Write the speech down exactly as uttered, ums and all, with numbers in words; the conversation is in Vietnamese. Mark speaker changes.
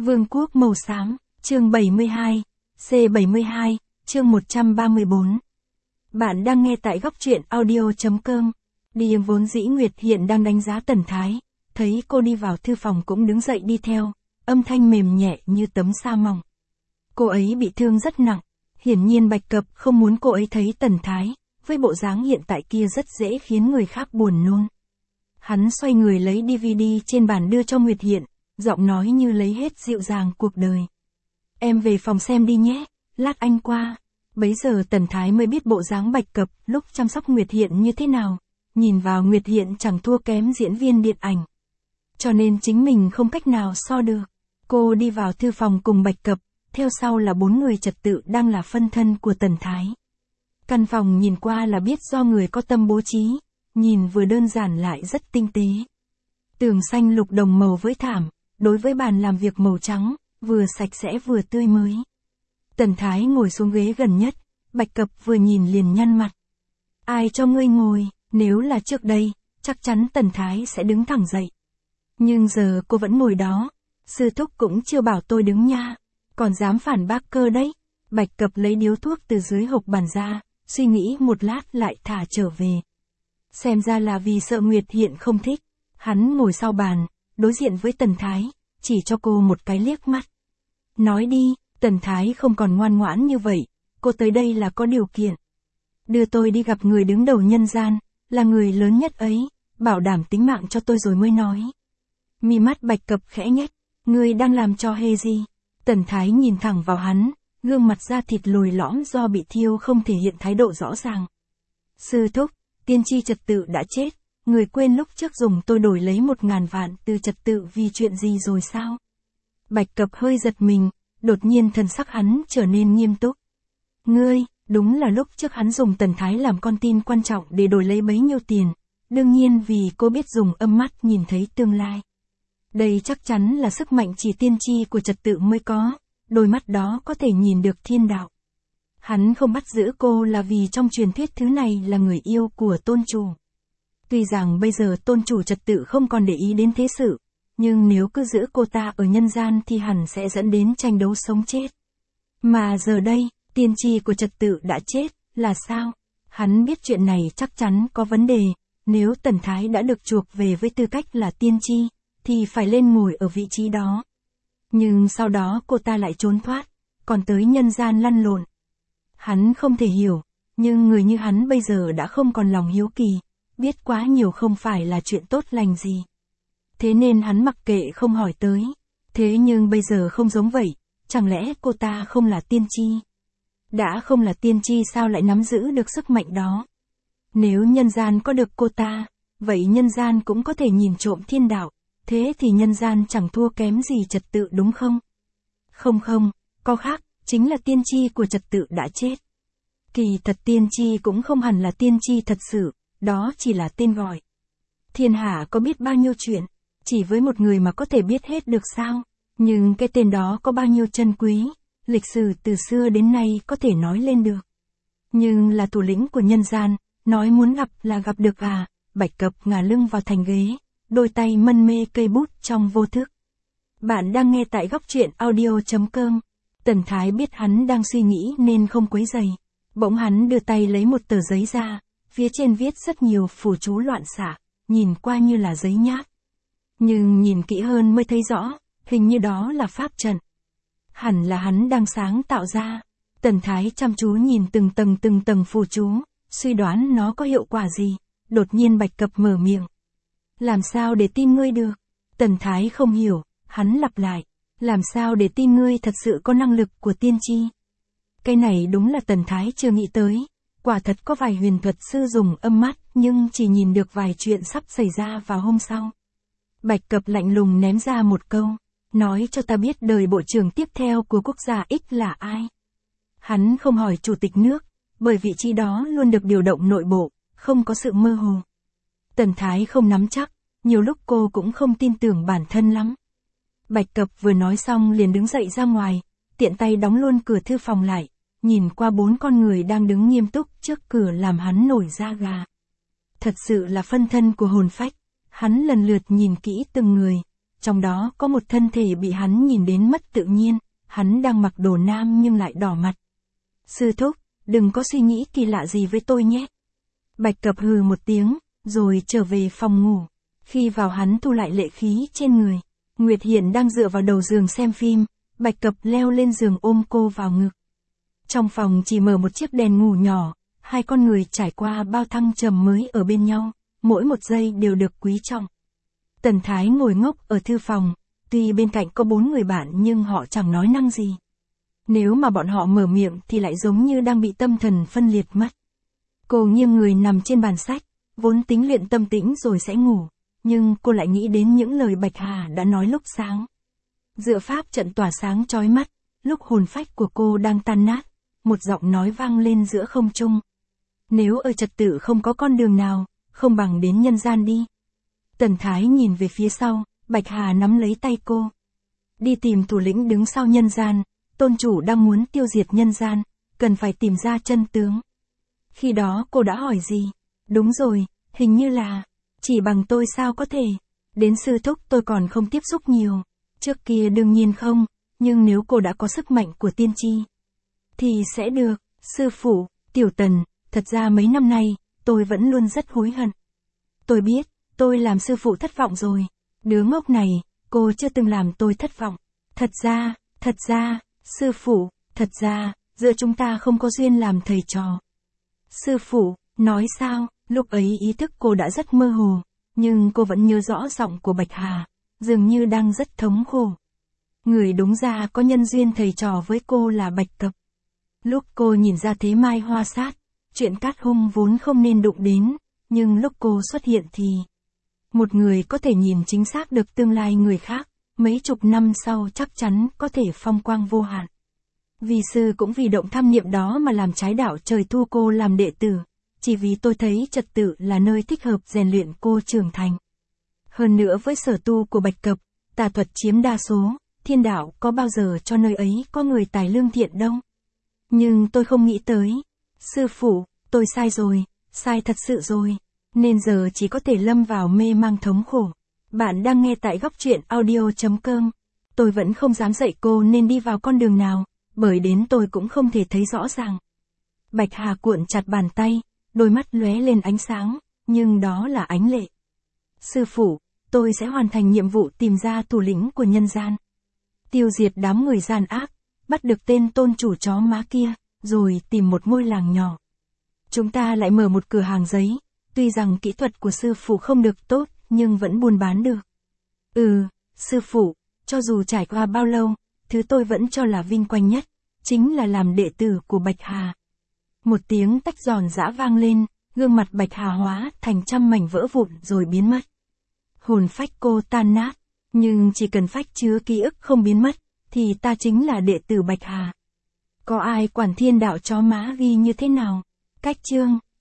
Speaker 1: Vương quốc màu xám, chương bảy mươi hai, C bảy mươi hai, chương một trăm ba mươi bốn. Bạn đang nghe tại góc truyện audio.com. Đi vốn dĩ Nguyệt hiện đang đánh giá Tần Thái, thấy cô đi vào thư phòng cũng đứng dậy đi theo, âm thanh mềm nhẹ như tấm sa mỏng. Cô ấy bị thương rất nặng, hiển nhiên Bạch Cập không muốn cô ấy thấy Tần Thái, với bộ dáng hiện tại kia rất dễ khiến người khác buồn nôn. Hắn xoay người lấy đê vê đê trên bàn đưa cho Nguyệt Hiện, giọng nói như lấy hết dịu dàng cuộc đời. Em về phòng xem đi nhé, lát anh qua. Bấy giờ Tần Thái mới biết bộ dáng Bạch Cập lúc chăm sóc Nguyệt Hiện như thế nào, nhìn vào Nguyệt Hiện chẳng thua kém diễn viên điện ảnh. Cho nên chính mình không cách nào so được. Cô đi vào thư phòng cùng Bạch Cập, theo sau là bốn người trật tự đang là phân thân của Tần Thái. Căn phòng nhìn qua là biết do người có tâm bố trí, nhìn vừa đơn giản lại rất tinh tế. Tường xanh lục đồng màu với thảm, đối với bàn làm việc màu trắng, vừa sạch sẽ vừa tươi mới. Tần Thái ngồi xuống ghế gần nhất, Bạch Cập vừa nhìn liền nhăn mặt. Ai cho ngươi ngồi, nếu là trước đây, chắc chắn Tần Thái sẽ đứng thẳng dậy. Nhưng giờ cô vẫn ngồi đó, sư thúc cũng chưa bảo tôi đứng nha, còn dám phản bác cơ đấy. Bạch Cập lấy điếu thuốc từ dưới hộc bàn ra, suy nghĩ một lát lại thả trở về. Xem ra là vì sợ Nguyệt Hiện không thích, hắn ngồi sau bàn, đối diện với Tần Thái, chỉ cho cô một cái liếc mắt. Nói đi, Tần Thái không còn ngoan ngoãn như vậy, cô tới đây là có điều kiện. Đưa tôi đi gặp người đứng đầu nhân gian, là người lớn nhất ấy, bảo đảm tính mạng cho tôi rồi mới nói. Mi mắt Bạch Cập khẽ nhếch, ngươi đang làm trò hề gì? Tần Thái nhìn thẳng vào hắn, gương mặt da thịt lồi lõm do bị thiêu không thể hiện thái độ rõ ràng. Sư thúc, tiên tri trật tự đã chết, người quên lúc trước dùng tôi đổi lấy một ngàn vạn từ trật tự vì chuyện gì rồi sao? Bạch Cập hơi giật mình, đột nhiên thần sắc hắn trở nên nghiêm túc. Ngươi, đúng là lúc trước hắn dùng Tần Thái làm con tin quan trọng để đổi lấy bấy nhiêu tiền, đương nhiên vì cô biết dùng âm mắt nhìn thấy tương lai. Đây chắc chắn là sức mạnh chỉ tiên tri của trật tự mới có, đôi mắt đó có thể nhìn được thiên đạo. Hắn không bắt giữ cô là vì trong truyền thuyết thứ này là người yêu của tôn chủ. Tuy rằng bây giờ tôn chủ trật tự không còn để ý đến thế sự, nhưng nếu cứ giữ cô ta ở nhân gian thì hẳn sẽ dẫn đến tranh đấu sống chết. Mà giờ đây, tiên tri của trật tự đã chết, là sao? Hắn biết chuyện này chắc chắn có vấn đề, nếu Tần Thái đã được chuộc về với tư cách là tiên tri, thì phải lên ngồi ở vị trí đó. Nhưng sau đó cô ta lại trốn thoát, còn tới nhân gian lăn lộn. Hắn không thể hiểu, nhưng người như hắn bây giờ đã không còn lòng hiếu kỳ, biết quá nhiều không phải là chuyện tốt lành gì. Thế nên hắn mặc kệ không hỏi tới. Thế nhưng bây giờ không giống vậy, chẳng lẽ cô ta không là tiên tri? Đã không là tiên tri sao lại nắm giữ được sức mạnh đó? Nếu nhân gian có được cô ta, vậy nhân gian cũng có thể nhìn trộm thiên đạo, thế thì nhân gian chẳng thua kém gì trật tự đúng không? Không không, có khác, chính là tiên tri của trật tự đã chết. Kỳ thật tiên tri cũng không hẳn là tiên tri thật sự, đó chỉ là tên gọi. Thiên hạ có biết bao nhiêu chuyện, chỉ với một người mà có thể biết hết được sao? Nhưng cái tên đó có bao nhiêu chân quý, lịch sử từ xưa đến nay có thể nói lên được. Nhưng là thủ lĩnh của nhân gian, nói muốn gặp là gặp được à? Bạch Cập ngả lưng vào thành ghế, đôi tay mân mê cây bút trong vô thức. Bạn đang nghe tại góc truyện audio.com. Tần Thái biết hắn đang suy nghĩ nên không quấy rầy. Bỗng hắn đưa tay lấy một tờ giấy ra, phía trên viết rất nhiều phù chú loạn xạ, nhìn qua như là giấy nháp. Nhưng nhìn kỹ hơn mới thấy rõ, hình như đó là pháp trận. Hẳn là hắn đang sáng tạo ra. Tần Thái chăm chú nhìn từng tầng từng tầng phù chú, suy đoán nó có hiệu quả gì. Đột nhiên Bạch Cập mở miệng. Làm sao để tin ngươi được? Tần Thái không hiểu, hắn lặp lại. Làm sao để tin ngươi thật sự có năng lực của tiên tri? Cái này đúng là Tần Thái chưa nghĩ tới. Quả thật có vài huyền thuật sư dùng âm mắt nhưng chỉ nhìn được vài chuyện sắp xảy ra vào hôm sau. Bạch Cập lạnh lùng ném ra một câu. Nói cho ta biết đời bộ trưởng tiếp theo của quốc gia X là ai? Hắn không hỏi chủ tịch nước, bởi vị trí đó luôn được điều động nội bộ, không có sự mơ hồ. Tần Thái không nắm chắc, nhiều lúc cô cũng không tin tưởng bản thân lắm. Bạch Cập vừa nói xong liền đứng dậy ra ngoài, tiện tay đóng luôn cửa thư phòng lại, nhìn qua bốn con người đang đứng nghiêm túc trước cửa làm hắn nổi da gà. Thật sự là phân thân của hồn phách, hắn lần lượt nhìn kỹ từng người, trong đó có một thân thể bị hắn nhìn đến mất tự nhiên, hắn đang mặc đồ nam nhưng lại đỏ mặt. Sư thúc, đừng có suy nghĩ kỳ lạ gì với tôi nhé. Bạch Cập hừ một tiếng, rồi trở về phòng ngủ. Khi vào hắn thu lại lệ khí trên người. Nguyệt Hiển đang dựa vào đầu giường xem phim, Bạch Cập leo lên giường ôm cô vào ngực. Trong phòng chỉ mở một chiếc đèn ngủ nhỏ, hai con người trải qua bao thăng trầm mới ở bên nhau, mỗi một giây đều được quý trọng. Tần Thái ngồi ngốc ở thư phòng, tuy bên cạnh có bốn người bạn nhưng họ chẳng nói năng gì. Nếu mà bọn họ mở miệng thì lại giống như đang bị tâm thần phân liệt mất. Cô nghiêng người nằm trên bàn sách, vốn tính luyện tâm tĩnh rồi sẽ ngủ, nhưng cô lại nghĩ đến những lời Bạch Hà đã nói lúc sáng. Dựa pháp trận tỏa sáng chói mắt, lúc hồn phách của cô đang tan nát, một giọng nói vang lên giữa không trung. Nếu ở trật tự không có con đường nào, không bằng đến nhân gian đi. Tần Thái nhìn về phía sau, Bạch Hà nắm lấy tay cô. Đi tìm thủ lĩnh đứng sau nhân gian, tôn chủ đang muốn tiêu diệt nhân gian, cần phải tìm ra chân tướng. Khi đó cô đã hỏi gì? Đúng rồi, hình như là, chỉ bằng tôi sao có thể, đến sư thúc tôi còn không tiếp xúc nhiều. Trước kia đương nhiên không, nhưng nếu cô đã có sức mạnh của tiên tri, thì sẽ được. Sư phụ, Tiểu Tần, thật ra mấy năm nay, tôi vẫn luôn rất hối hận. Tôi biết, tôi làm sư phụ thất vọng rồi. Đứa ngốc này, cô chưa từng làm tôi thất vọng. Thật ra, thật ra, sư phụ, thật ra, giữa chúng ta không có duyên làm thầy trò. Sư phụ, nói sao? Lúc ấy ý thức cô đã rất mơ hồ, nhưng cô vẫn nhớ rõ giọng của Bạch Hà, dường như đang rất thống khổ. Người đúng ra có nhân duyên thầy trò với cô là Bạch Cập. Lúc cô nhìn ra thế mai hoa sát, chuyện cát hung vốn không nên đụng đến, nhưng lúc cô xuất hiện thì một người có thể nhìn chính xác được tương lai người khác, mấy chục năm sau chắc chắn có thể phong quang vô hạn. Vì sư cũng vì động tham niệm đó mà làm trái đạo trời thu cô làm đệ tử, chỉ vì tôi thấy trật tự là nơi thích hợp rèn luyện cô trưởng thành. Hơn nữa với sở tu của Bạch Cập, tà thuật chiếm đa số, thiên đạo có bao giờ cho nơi ấy có người tài lương thiện đâu. Nhưng tôi không nghĩ tới. Sư phụ, tôi sai rồi, sai thật sự rồi, nên giờ chỉ có thể lâm vào mê mang thống khổ. Bạn đang nghe tại góc truyện audio chấm com. Tôi vẫn không dám dạy cô nên đi vào con đường nào, bởi đến tôi cũng không thể thấy rõ ràng. Bạch Hà cuộn chặt bàn tay, đôi mắt lóe lên ánh sáng, nhưng đó là ánh lệ. Sư phụ, tôi sẽ hoàn thành nhiệm vụ tìm ra thủ lĩnh của nhân gian. Tiêu diệt đám người gian ác, bắt được tên tôn chủ chó má kia, rồi tìm một ngôi làng nhỏ. Chúng ta lại mở một cửa hàng giấy, tuy rằng kỹ thuật của sư phụ không được tốt, nhưng vẫn buôn bán được. Ừ, sư phụ, cho dù trải qua bao lâu, thứ tôi vẫn cho là vinh quang nhất, chính là làm đệ tử của Bạch Hà. Một tiếng tách giòn giã vang lên, gương mặt Bạch Hà hóa thành trăm mảnh vỡ vụn rồi biến mất. Hồn phách cô tan nát, nhưng chỉ cần phách chứa ký ức không biến mất, thì ta chính là đệ tử Bạch Hà. Có ai quản thiên đạo chó má ghi như thế nào? Cách chương